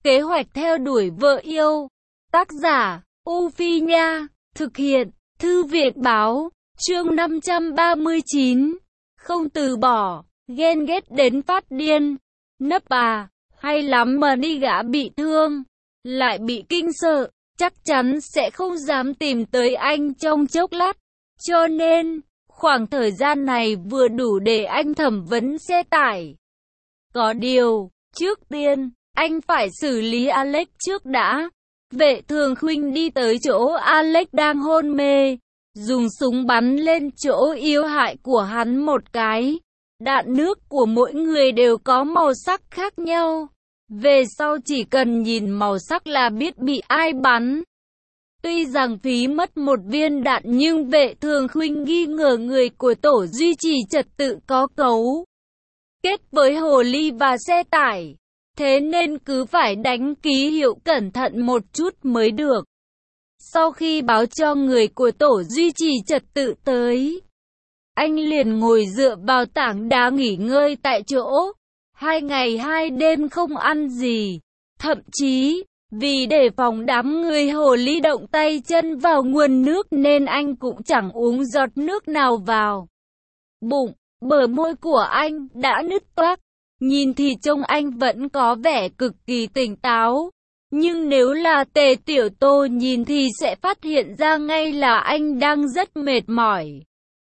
Kế hoạch theo đuổi vợ yêu. Tác giả, U Phi Nha. Thực hiện, Thư viện Báo. Chương 539. Không từ bỏ, ghen ghét đến phát điên. Nấp à, hay lắm mà đi gã bị thương, lại bị kinh sợ, chắc chắn sẽ không dám tìm tới anh trong chốc lát. Cho nên, khoảng thời gian này vừa đủ để anh thẩm vấn xe tải. Có điều, trước tiên, anh phải xử lý Alex trước đã. Vệ Thường Khuynh đi tới chỗ Alex đang hôn mê, dùng súng bắn lên chỗ yếu hại của hắn một cái. Đạn nước của mỗi người đều có màu sắc khác nhau. Về sau chỉ cần nhìn màu sắc là biết bị ai bắn. Tuy rằng phí mất một viên đạn nhưng Vệ Thường Khuynh nghi ngờ người của tổ duy trì trật tự có cấu kết với hồ ly và xe tải. Thế nên cứ phải đánh ký hiệu cẩn thận một chút mới được. Sau khi báo cho người của tổ duy trì trật tự tới, anh liền ngồi dựa vào tảng đá nghỉ ngơi tại chỗ. 2 ngày 2 đêm không ăn gì. Thậm chí, vì đề phòng đám người hồ ly động tay chân vào nguồn nước nên anh cũng chẳng uống giọt nước nào vào bụng. Bờ môi của anh đã nứt toác. Nhìn thì trông anh vẫn có vẻ cực kỳ tỉnh táo. Nhưng nếu là Tề Tiểu Tô nhìn thì sẽ phát hiện ra ngay là anh đang rất mệt mỏi.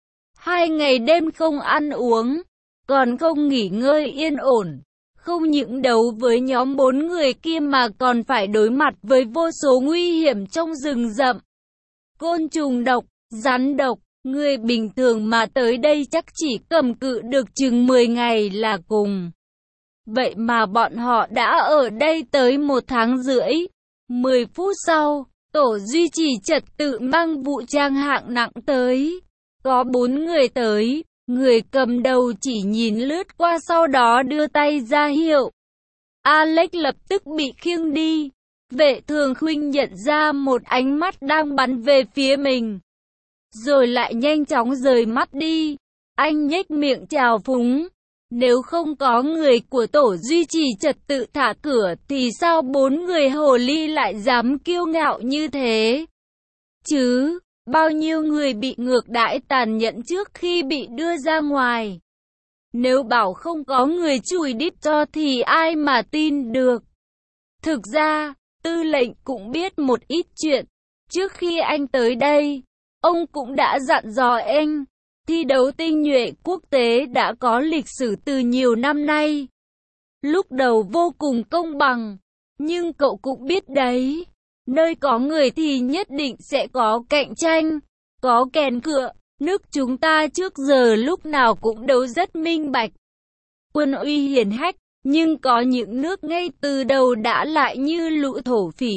2 ngày đêm không ăn uống, còn không nghỉ ngơi yên ổn. Không những đấu với nhóm 4 người kia mà còn phải đối mặt với vô số nguy hiểm trong rừng rậm. Côn trùng độc, rắn độc, người bình thường mà tới đây chắc chỉ cầm cự được chừng 10 ngày là cùng. Vậy mà bọn họ đã ở đây tới 1 tháng rưỡi. 10 phút sau, tổ duy trì trật tự mang vũ trang hạng nặng tới. Có 4 người tới, người cầm đầu chỉ nhìn lướt qua sau đó đưa tay ra hiệu. Alex lập tức bị khiêng đi. Vệ Thường Khuynh nhận ra một ánh mắt đang bắn về phía mình, rồi lại nhanh chóng rời mắt đi. Anh nhếch miệng trào phúng. Nếu không có người của tổ duy trì trật tự thả cửa thì sao 4 người hồ ly lại dám kiêu ngạo như thế? Chứ, bao nhiêu người bị ngược đãi tàn nhẫn trước khi bị đưa ra ngoài. Nếu bảo không có người chùi đít cho thì ai mà tin được. Thực ra, tư lệnh cũng biết một ít chuyện. Trước khi anh tới đây, ông cũng đã dặn dò anh. Thi đấu tinh nhuệ quốc tế đã có lịch sử từ nhiều năm nay. Lúc đầu vô cùng công bằng, nhưng cậu cũng biết đấy, nơi có người thì nhất định sẽ có cạnh tranh, có kèn cựa. Nước chúng ta trước giờ lúc nào cũng đấu rất minh bạch, quân uy hiển hách, nhưng có những nước ngay từ đầu đã lại như lũ thổ phỉ,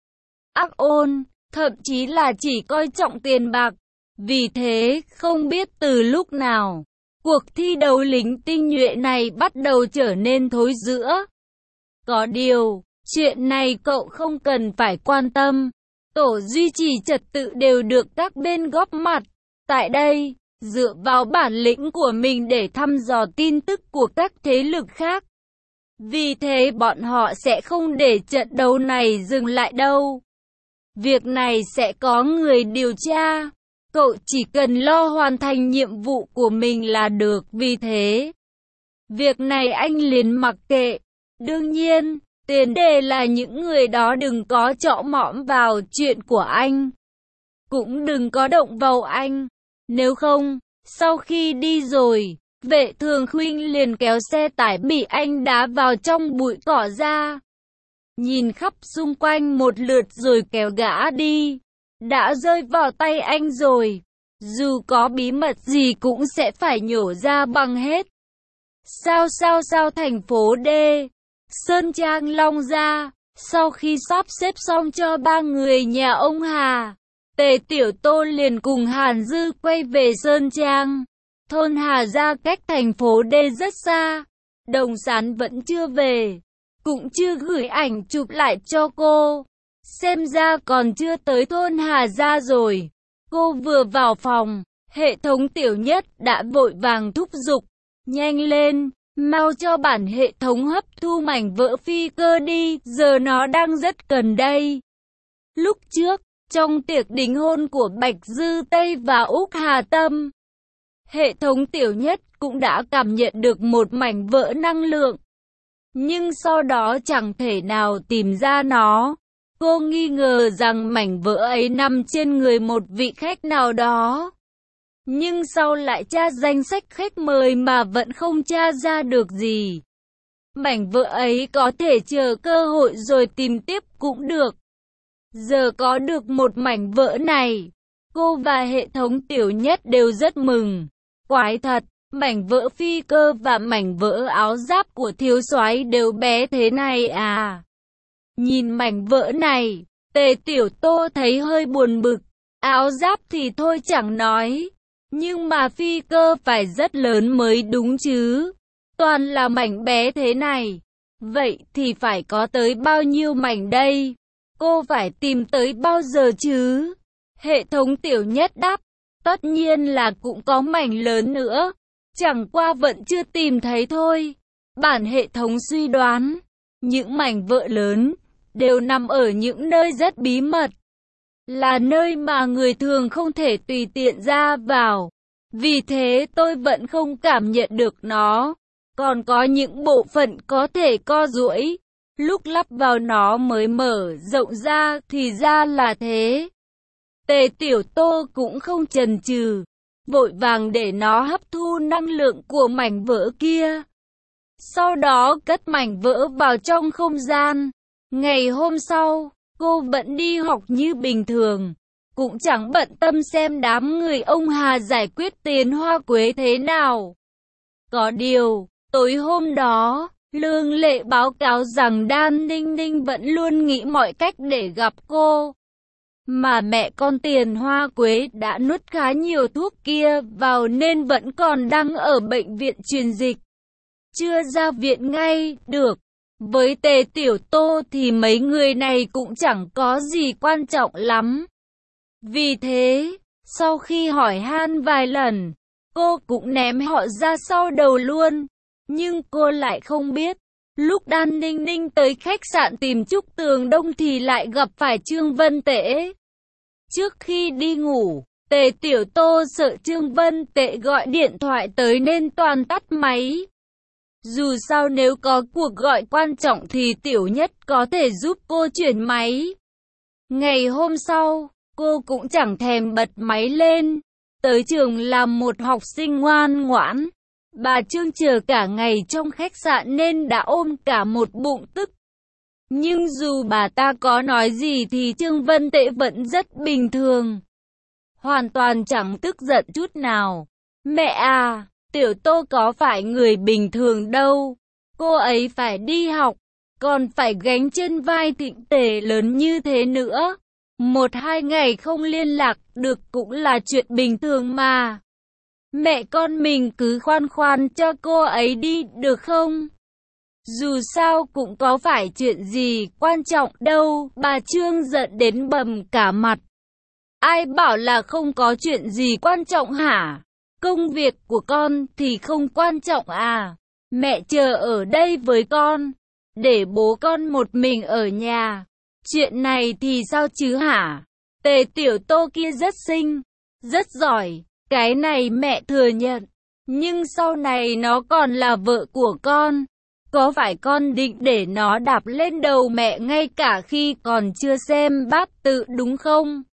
ác ôn, thậm chí là chỉ coi trọng tiền bạc. Vì thế, không biết từ lúc nào, cuộc thi đấu lính tinh nhuệ này bắt đầu trở nên thối rữa. Có điều, chuyện này cậu không cần phải quan tâm. Tổ duy trì trật tự đều được các bên góp mặt tại đây, dựa vào bản lĩnh của mình để thăm dò tin tức của các thế lực khác. Vì thế bọn họ sẽ không để trận đấu này dừng lại đâu. Việc này sẽ có người điều tra. Cậu chỉ cần lo hoàn thành nhiệm vụ của mình là được. Vì thế, việc này anh liền mặc kệ. Đương nhiên, tiền đề là những người đó đừng có chõ mõm vào chuyện của anh. Cũng đừng có động vào anh. Nếu không, sau khi đi rồi, Vệ Thường Khuynh liền kéo xe tải bị anh đá vào trong bụi cỏ ra. Nhìn khắp xung quanh một lượt rồi kéo gã đi. Đã rơi vào tay anh rồi, dù có bí mật gì cũng sẽ phải nhổ ra bằng hết. Sao thành phố D, Sơn Trang Long Gia. Sau khi sắp xếp xong cho 3 người nhà ông Hà, Tề Tiểu Tô liền cùng Hàn Dư quay về Sơn Trang. Thôn Hà Gia cách thành phố D rất xa. Đồng Sán vẫn chưa về, cũng chưa gửi ảnh chụp lại cho cô. Xem ra còn chưa tới thôn Hà Gia rồi. Cô vừa vào phòng, hệ thống Tiểu Nhất đã vội vàng thúc giục. Nhanh lên, Mau cho bản hệ thống hấp thu mảnh vỡ phi cơ đi, giờ nó đang rất cần đây. Lúc trước, trong tiệc đính hôn của Bạch Dư Tây và Úc Hà Tâm, hệ thống Tiểu Nhất cũng đã cảm nhận được một mảnh vỡ năng lượng. Nhưng sau đó chẳng thể nào tìm ra nó. Cô nghi ngờ rằng mảnh vỡ ấy nằm trên người một vị khách nào đó. Nhưng sau lại tra danh sách khách mời mà vẫn không tra ra được gì. Mảnh vỡ ấy có thể chờ cơ hội rồi tìm tiếp cũng được. Giờ có được một mảnh vỡ này, cô và hệ thống Tiểu Nhất đều rất mừng. Quái thật, mảnh vỡ phi cơ và mảnh vỡ áo giáp của thiếu soái đều bé thế này à. Nhìn mảnh vỡ này, Tề Tiểu Tô thấy hơi buồn bực. Áo giáp thì thôi chẳng nói, nhưng mà phi cơ phải rất lớn mới đúng chứ. Toàn là mảnh bé thế này. Vậy thì phải có tới bao nhiêu mảnh đây? Cô phải tìm tới bao giờ chứ? Hệ thống Tiểu Nhất đáp, tất nhiên là cũng có mảnh lớn nữa. Chẳng qua vẫn chưa tìm thấy thôi. Bản hệ thống suy đoán, những mảnh vỡ lớn đều nằm ở những nơi rất bí mật. Là nơi mà người thường không thể tùy tiện ra vào. Vì thế tôi vẫn không cảm nhận được nó. Còn có những bộ phận có thể co duỗi. Lúc lắp vào nó mới mở rộng ra thì ra là thế. Tề Tiểu Tô cũng không chần chừ, vội vàng để nó hấp thu năng lượng của mảnh vỡ kia. Sau đó cất mảnh vỡ vào trong không gian. Ngày hôm sau, cô vẫn đi học như bình thường. Cũng chẳng bận tâm xem đám người ông Hà giải quyết tiền hoa quế thế nào. Có điều, tối hôm đó, Lương Lệ báo cáo rằng Đan Ninh Ninh vẫn luôn nghĩ mọi cách để gặp cô. Mà mẹ con Tiền Hoa Quế đã nuốt khá nhiều thuốc kia vào nên vẫn còn đang ở bệnh viện truyền dịch. Chưa ra viện ngay được. Với Tề Tiểu Tô thì mấy người này cũng chẳng có gì quan trọng lắm. Vì thế, sau khi hỏi han vài lần, cô cũng ném họ ra sau đầu luôn. Nhưng cô lại không biết, lúc Đan Ninh Ninh tới khách sạn tìm Trúc Tường Đông thì lại gặp phải Trương Vân Tễ. Trước khi đi ngủ, Tề Tiểu Tô sợ Trương Vân Tễ gọi điện thoại tới nên toàn tắt máy. Dù sao nếu có cuộc gọi quan trọng thì Tiểu Nhất có thể giúp cô chuyển máy. Ngày hôm sau, cô cũng chẳng thèm bật máy lên. Tới trường làm một học sinh ngoan ngoãn. Bà Trương chờ cả ngày trong khách sạn nên đã ôm cả một bụng tức. Nhưng dù bà ta có nói gì thì Trương Vân Tễ vẫn rất bình thường. Hoàn toàn chẳng tức giận chút nào. Mẹ à, Tiểu Tô có phải người bình thường đâu. Cô ấy phải đi học, còn phải gánh trên vai Thịnh Tề lớn như thế nữa. 1-2 ngày không liên lạc được cũng là chuyện bình thường mà. Mẹ con mình cứ khoan khoan cho cô ấy đi được không? Dù sao cũng có phải chuyện gì quan trọng đâu. Bà Trương giận đến bầm cả mặt. Ai bảo là không có chuyện gì quan trọng hả? Công việc của con thì không quan trọng à? Mẹ chờ ở đây với con, để bố con một mình ở nhà. Chuyện này thì sao chứ hả? Tề Tiểu Tô kia rất xinh, rất giỏi, cái này mẹ thừa nhận. Nhưng sau này nó còn là vợ của con. Có phải con định để nó đạp lên đầu mẹ ngay cả khi còn chưa xem bát tự đúng không?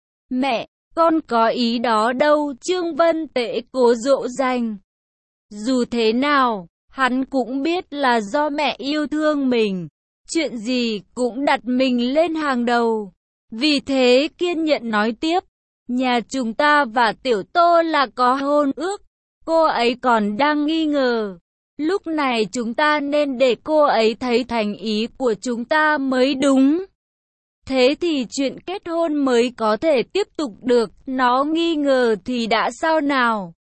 Mẹ, con có ý đó đâu. Trương Vân Tễ cố dỗ dành. Dù thế nào, hắn cũng biết là do mẹ yêu thương mình. Chuyện gì cũng đặt mình lên hàng đầu. Vì thế kiên nhẫn nói tiếp. Nhà chúng ta và Tiểu Tô là có hôn ước. Cô ấy còn đang nghi ngờ. Lúc này chúng ta nên để cô ấy thấy thành ý của chúng ta mới đúng. Thế thì chuyện kết hôn mới có thể tiếp tục được. Nó nghi ngờ thì đã sao nào?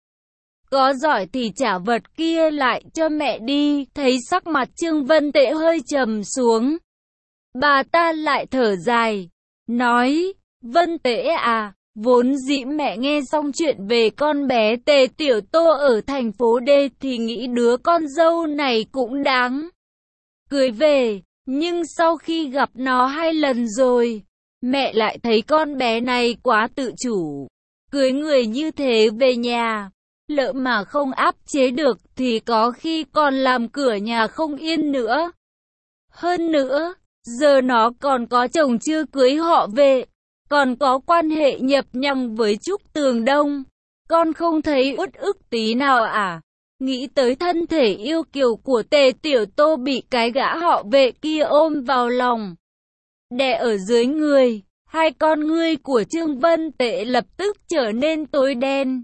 Có giỏi thì trả vật kia lại cho mẹ đi. Thấy sắc mặt Trương Vân Tễ hơi trầm xuống, bà ta lại thở dài, nói, Vân Tễ à, Vốn dĩ mẹ nghe xong chuyện về con bé Tề Tiểu Tô ở thành phố D thì nghĩ đứa con dâu này cũng đáng cưới về. Nhưng sau khi gặp nó 2 lần rồi, mẹ lại thấy con bé này quá tự chủ. Cưới người như thế về nhà, lỡ mà không áp chế được thì có khi còn làm cửa nhà không yên nữa. Hơn nữa, giờ nó còn có chồng chưa cưới họ về, còn có quan hệ nhập nhằng với Trúc Tường Đông. Con không thấy uất ức tí nào à? Nghĩ tới thân thể yêu kiều của Tề Tiểu Tô bị cái gã họ Vệ kia ôm vào lòng, đè ở dưới người, hai con ngươi của Trương Vân Tệ lập tức trở nên tối đen.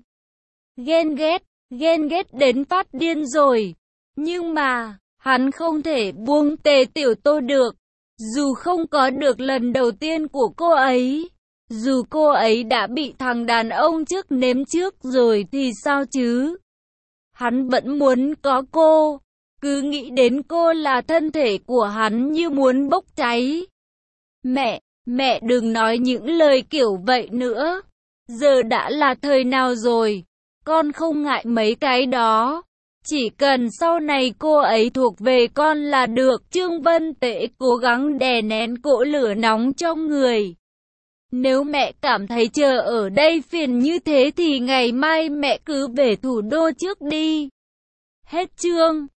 Ghen ghét đến phát điên rồi. Nhưng mà, hắn không thể buông Tề Tiểu Tô được. Dù không có được lần đầu tiên của cô ấy, dù cô ấy đã bị thằng đàn ông trước nếm trước rồi thì sao chứ? Hắn vẫn muốn có cô, cứ nghĩ đến cô là thân thể của hắn như muốn bốc cháy. Mẹ đừng nói những lời kiểu vậy nữa. Giờ đã là thời nào rồi, con không ngại mấy cái đó. Chỉ cần sau này cô ấy thuộc về con là được. Trương Vân Tễ cố gắng đè nén cỗ lửa nóng trong người. Nếu mẹ cảm thấy chờ ở đây phiền như thế thì ngày mai mẹ cứ về thủ đô trước đi. Hết chương.